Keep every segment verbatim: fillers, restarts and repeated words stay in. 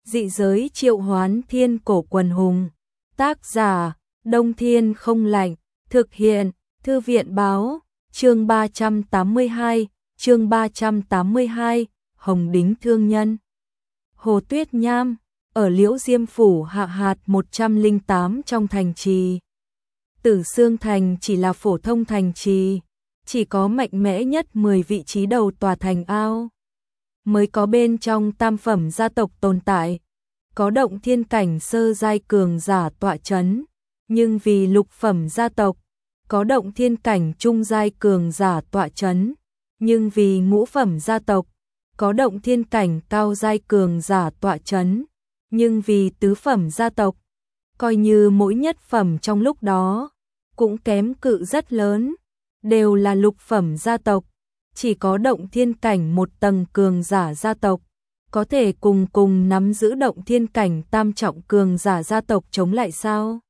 Dị giới triệu hoán thiên cổ quần hùng. Tác giả, Đông Thiên không lạnh. Thực hiện, Thư viện báo. Chương ba trăm tám mươi hai, chương ba trăm tám mươi hai, Hồng Đính thương nhân. Hồ Tuyết Nham, ở Liễu Diêm phủ hạ hạt một trăm lẻ tám trong thành trì. Tử Xương thành chỉ là phổ thông thành trì, chỉ có mạnh mẽ nhất mười vị trí đầu tòa thành ao mới có bên trong tam phẩm gia tộc tồn tại, có động thiên cảnh sơ giai cường giả tọa chấn, nhưng vì lục phẩm gia tộc, có động thiên cảnh trung giai cường giả tọa chấn, nhưng vì ngũ phẩm gia tộc, có động thiên cảnh cao giai cường giả tọa chấn, nhưng vì tứ phẩm gia tộc, coi như mỗi nhất phẩm trong lúc đó cũng kém cự rất lớn, đều là lục phẩm gia tộc, chỉ có động thiên cảnh một tầng cường giả gia tộc có thể cùng cùng nắm giữ động thiên cảnh tam trọng cường giả gia tộc chống lại sao?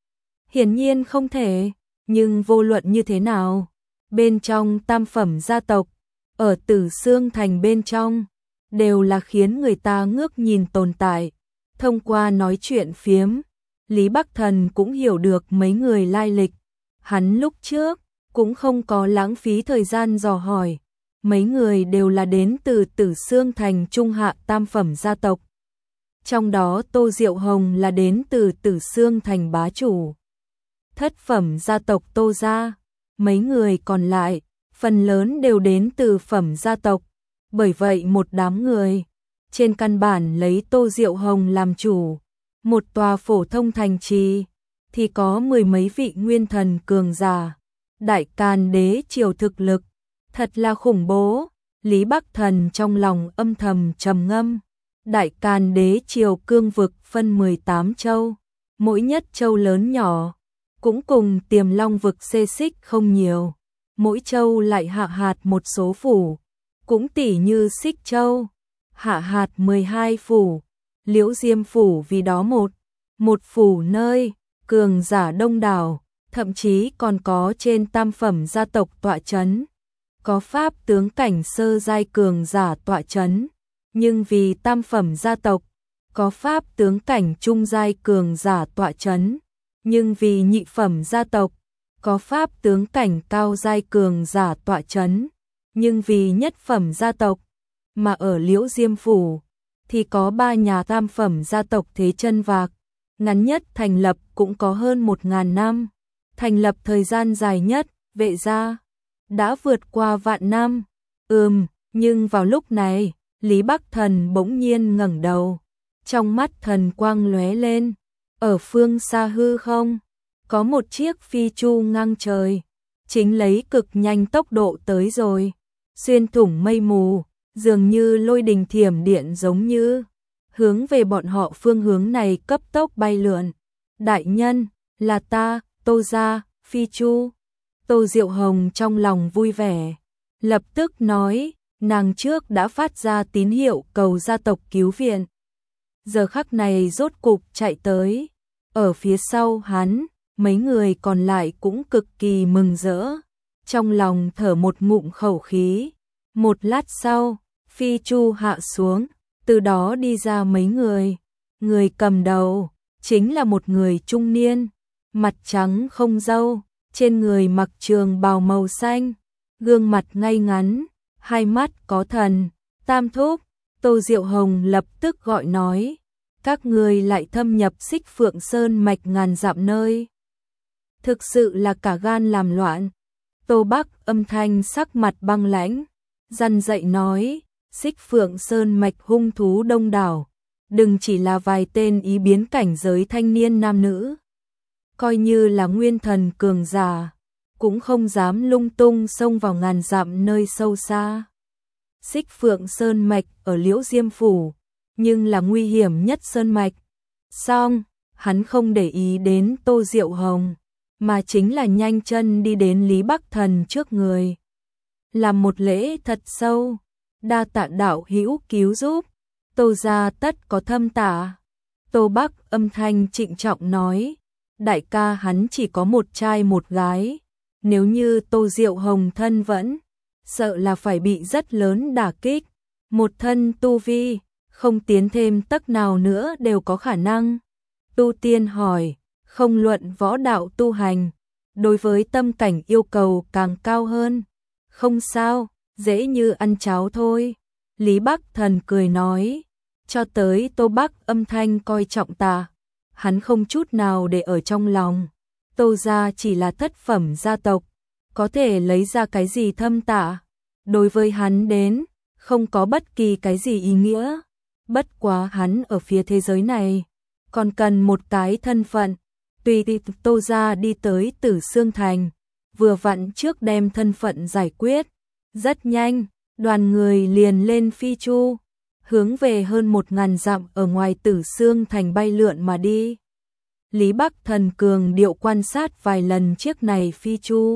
Hiển nhiên không thể, nhưng vô luận như thế nào, bên trong tam phẩm gia tộc, ở Tử Xương thành bên trong, đều là khiến người ta ngước nhìn tồn tại. Thông qua nói chuyện phiếm, Lý Bắc Thần cũng hiểu được mấy người lai lịch. Hắn lúc trước cũng không có lãng phí thời gian dò hỏi, mấy người đều là đến từ Tử Xương thành trung hạ tam phẩm gia tộc. Trong đó Tô Diệu Hồng là đến từ Tử Xương thành bá chủ thất phẩm gia tộc Tô gia, mấy người còn lại phần lớn đều đến từ phẩm gia tộc, bởi vậy một đám người trên căn bản lấy Tô Diệu Hồng làm chủ, một tòa phổ thông thành trì thì có mười mấy vị nguyên thần cường giả, đại càn đế triều thực lực thật là khủng bố. Lý Bắc Thần trong lòng âm thầm trầm ngâm, đại càn đế triều cương vực phân mười tám châu, mỗi nhất châu lớn nhỏ cũng cùng Tiềm Long vực xê xích không nhiều, mỗi châu lại hạ hạt một số phủ, cũng tỷ như Xích Châu hạ hạt mười hai phủ, Liễu Diêm phủ vì đó một một phủ nơi cường giả đông đảo, thậm chí còn có trên tam phẩm gia tộc tọa chấn, có pháp tướng cảnh sơ giai cường giả tọa chấn, nhưng vì tam phẩm gia tộc, có pháp tướng cảnh trung giai cường giả tọa chấn, nhưng vì nhị phẩm gia tộc, có pháp tướng cảnh cao giai cường giả tọa chấn, nhưng vì nhất phẩm gia tộc, mà ở Liễu Diêm phủ thì có ba nhà tam phẩm gia tộc thế chân vạc, ngắn nhất thành lập cũng có hơn một ngàn năm, thành lập thời gian dài nhất, Vệ gia đã vượt qua vạn năm. Ừm, nhưng vào lúc này, Lý Bắc Thần bỗng nhiên ngẩng đầu, trong mắt thần quang lóe lên, ở phương xa hư không, có một chiếc phi chu ngang trời, chính lấy cực nhanh tốc độ tới rồi, xuyên thủng mây mù, dường như lôi đình thiểm điện giống như, hướng về bọn họ phương hướng này cấp tốc bay lượn. Đại nhân, là ta, Tô gia, phi chu. Tô Diệu Hồng trong lòng vui vẻ, lập tức nói, nàng trước đã phát ra tín hiệu cầu gia tộc cứu viện. Giờ khắc này rốt cục chạy tới, ở phía sau hắn, mấy người còn lại cũng cực kỳ mừng rỡ, trong lòng thở một ngụm khẩu khí. Một lát sau, phi chu hạ xuống, từ đó đi ra mấy người, người cầm đầu chính là một người trung niên, mặt trắng không râu, trên người mặc trường bào màu xanh, gương mặt ngay ngắn, hai mắt có thần. Tam thúc, Tô Diệu Hồng lập tức gọi nói, các người lại thâm nhập Xích Phượng Sơn mạch ngàn dặm nơi, thực sự là cả gan làm loạn. Tô Bắc âm thanh sắc mặt băng lãnh, răn dạy nói, Xích Phượng Sơn mạch hung thú đông đảo, đừng chỉ là vài tên ý biến cảnh giới thanh niên nam nữ, coi như là nguyên thần cường giả, cũng không dám lung tung xông vào ngàn dặm nơi sâu xa. Xích Phượng Sơn mạch ở Liễu Diêm phủ, nhưng là nguy hiểm nhất sơn mạch. Xong, hắn không để ý đến Tô Diệu Hồng, mà chính là nhanh chân đi đến Lý Bắc Thần trước người, làm một lễ thật sâu, đa tạ đạo hữu cứu giúp, Tô gia tất có thâm tạ. Tô Bắc âm thanh trịnh trọng nói, đại ca hắn chỉ có một trai một gái, nếu như Tô Diệu Hồng thân vẫn, sợ là phải bị rất lớn đả kích, một thân tu vi, không tiến thêm tấc nào nữa đều có khả năng. Tu tiên hỏi, không luận võ đạo tu hành, đối với tâm cảnh yêu cầu càng cao hơn. Không sao, dễ như ăn cháo thôi. Lý Bắc Thần cười nói, cho tới Tô Bắc âm thanh coi trọng ta, hắn không chút nào để ở trong lòng. Tô gia chỉ là thất phẩm gia tộc, có thể lấy ra cái gì thâm tạ. Đối với hắn đến, không có bất kỳ cái gì ý nghĩa. Bất quá hắn ở phía thế giới này, còn cần một cái thân phận. Tùy Tô gia đi tới Tử Xương Thành, vừa vặn trước đem thân phận giải quyết. Rất nhanh, đoàn người liền lên phi chu, hướng về hơn một ngàn dặm ở ngoài Tử Xương Thành bay lượn mà đi. Lý Bắc Thần cường điệu quan sát vài lần chiếc này phi chu.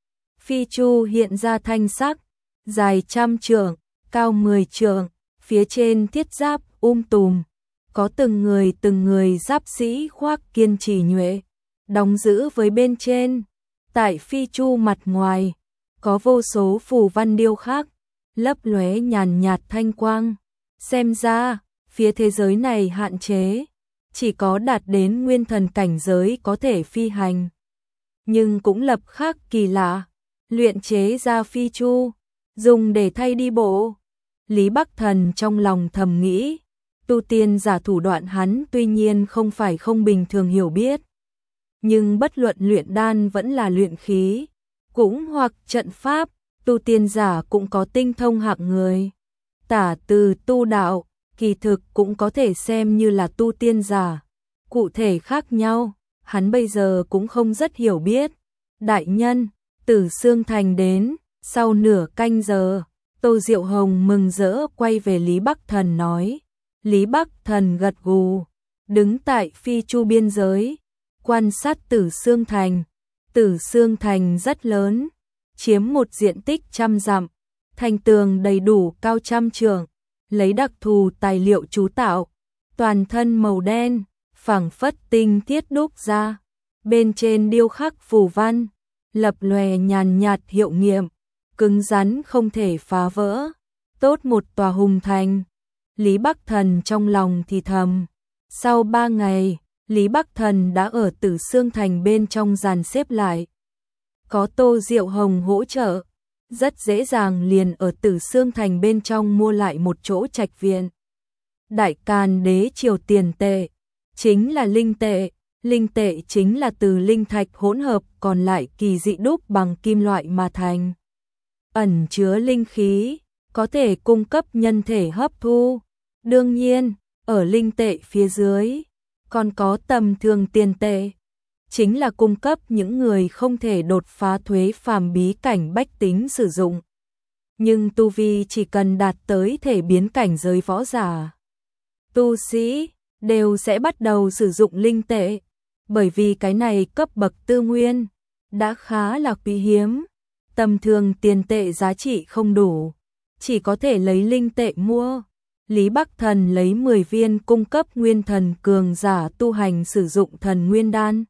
Phi chu hiện ra thanh sắc, dài trăm trượng, cao mười trượng, phía trên thiết giáp um tùm, có từng người từng người giáp sĩ khoác kiên trì nhuệ, đóng giữ với bên trên. Tại phi chu mặt ngoài, có vô số phù văn điêu khắc, lấp lóe nhàn nhạt thanh quang. Xem ra, phía thế giới này hạn chế, chỉ có đạt đến nguyên thần cảnh giới có thể phi hành. Nhưng cũng lập khác kỳ lạ, luyện chế ra phi chu, dùng để thay đi bộ. Lý Bắc Thần trong lòng thầm nghĩ, tu tiên giả thủ đoạn hắn tuy nhiên không phải không bình thường hiểu biết. Nhưng bất luận luyện đan vẫn là luyện khí, cũng hoặc trận pháp, tu tiên giả cũng có tinh thông hạng người. Tả từ tu đạo, kỳ thực cũng có thể xem như là tu tiên giả. Cụ thể khác nhau, hắn bây giờ cũng không rất hiểu biết. Đại nhân, Tử Xương Thành đến, sau nửa canh giờ, Tô Diệu Hồng mừng rỡ quay về Lý Bắc Thần nói. Lý Bắc Thần gật gù, đứng tại phi chu biên giới, quan sát Tử Xương Thành. Tử Xương Thành rất lớn, chiếm một diện tích trăm dặm, thành tường đầy đủ cao trăm trượng, lấy đặc thù tài liệu chú tạo, toàn thân màu đen, phảng phất tinh thiết đúc ra, bên trên điêu khắc phù văn, lập lòe nhàn nhạt hiệu nghiệm, cứng rắn không thể phá vỡ, tốt một tòa hùng thành. Lý Bắc Thần trong lòng thì thầm. Sau ba ngày, Lý Bắc Thần đã ở Tử Xương Thành bên trong dàn xếp lại. Có Tô Diệu Hồng hỗ trợ, rất dễ dàng liền ở Tử Xương Thành bên trong mua lại một chỗ trạch viện. Đại Càn Đế triều tiền tệ, chính là linh tệ, linh tệ chính là từ linh thạch hỗn hợp còn lại kỳ dị đúc bằng kim loại mà thành. Ẩn chứa linh khí, có thể cung cấp nhân thể hấp thu. Đương nhiên, ở linh tệ phía dưới, còn có tầm thường tiền tệ, chính là cung cấp những người không thể đột phá thuế phàm bí cảnh bách tính sử dụng. Nhưng tu vi chỉ cần đạt tới thể biến cảnh giới võ giả, tu sĩ đều sẽ bắt đầu sử dụng linh tệ, bởi vì cái này cấp bậc tư nguyên đã khá là quý hiếm, tầm thường tiền tệ giá trị không đủ, chỉ có thể lấy linh tệ mua. Lý Bắc Thần lấy mười viên cung cấp nguyên thần cường giả tu hành sử dụng thần nguyên đan.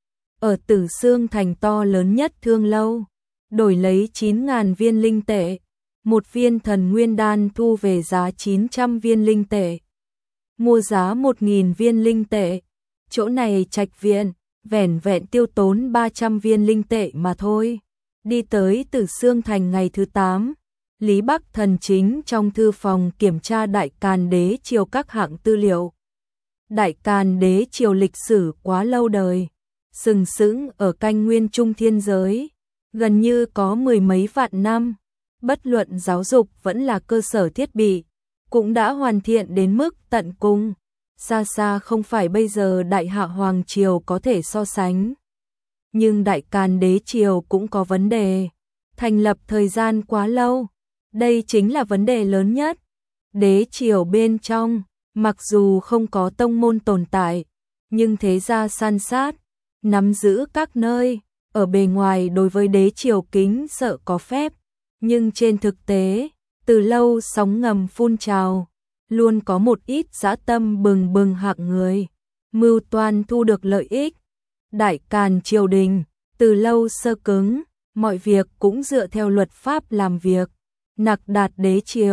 Ở Tử Xương Thành to lớn nhất thương lâu, đổi lấy chín nghìn viên linh tệ, một viên thần nguyên đan thu về giá chín trăm viên linh tệ. Mua giá một nghìn viên linh tệ, chỗ này trạch viện, vẻn vẹn tiêu tốn ba trăm viên linh tệ mà thôi. Đi tới Tử Xương Thành ngày thứ tám, Lý Bắc Thần chính trong thư phòng kiểm tra Đại Càn Đế triều các hạng tư liệu. Đại Càn Đế triều lịch sử quá lâu đời, sừng sững ở canh nguyên trung thiên giới, gần như có mười mấy vạn năm, bất luận giáo dục vẫn là cơ sở thiết bị, cũng đã hoàn thiện đến mức tận cùng, xa xa không phải bây giờ Đại Hạ Hoàng triều có thể so sánh. Nhưng Đại Càn Đế triều cũng có vấn đề, thành lập thời gian quá lâu. Đây chính là vấn đề lớn nhất. Đế triều bên trong, mặc dù không có tông môn tồn tại, nhưng thế gia san sát, nắm giữ các nơi, ở bề ngoài đối với đế triều kính sợ có phép, nhưng trên thực tế, từ lâu sóng ngầm phun trào, luôn có một ít dã tâm bừng bừng hạng người, mưu toan thu được lợi ích. Đại Càn triều đình, từ lâu sơ cứng, mọi việc cũng dựa theo luật pháp làm việc. Nặc Đạt Đế triều,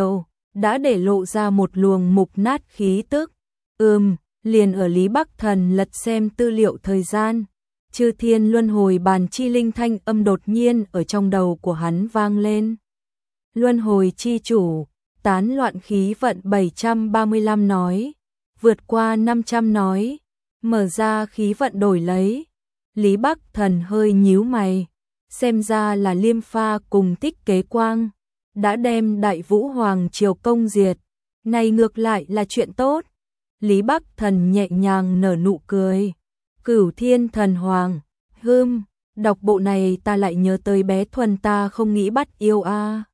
đã để lộ ra một luồng mục nát khí tức. Ừm, liền ở Lý Bắc Thần lật xem tư liệu thời gian, Chư Thiên Luân Hồi Bàn chi linh thanh âm đột nhiên ở trong đầu của hắn vang lên. Luân hồi chi chủ, tán loạn khí vận bảy trăm ba mươi lăm nói, vượt qua năm trăm nói, mở ra khí vận đổi lấy. Lý Bắc Thần hơi nhíu mày, xem ra là Liêm Pha cùng Tích Kế Quang đã đem Đại Vũ Hoàng Triều công diệt, này ngược lại là chuyện tốt. Lý Bắc Thần nhẹ nhàng nở nụ cười. Cửu Thiên Thần Hoàng, hưm, đọc bộ này ta lại nhớ tới bé Thuần ta không nghĩ bắt yêu a.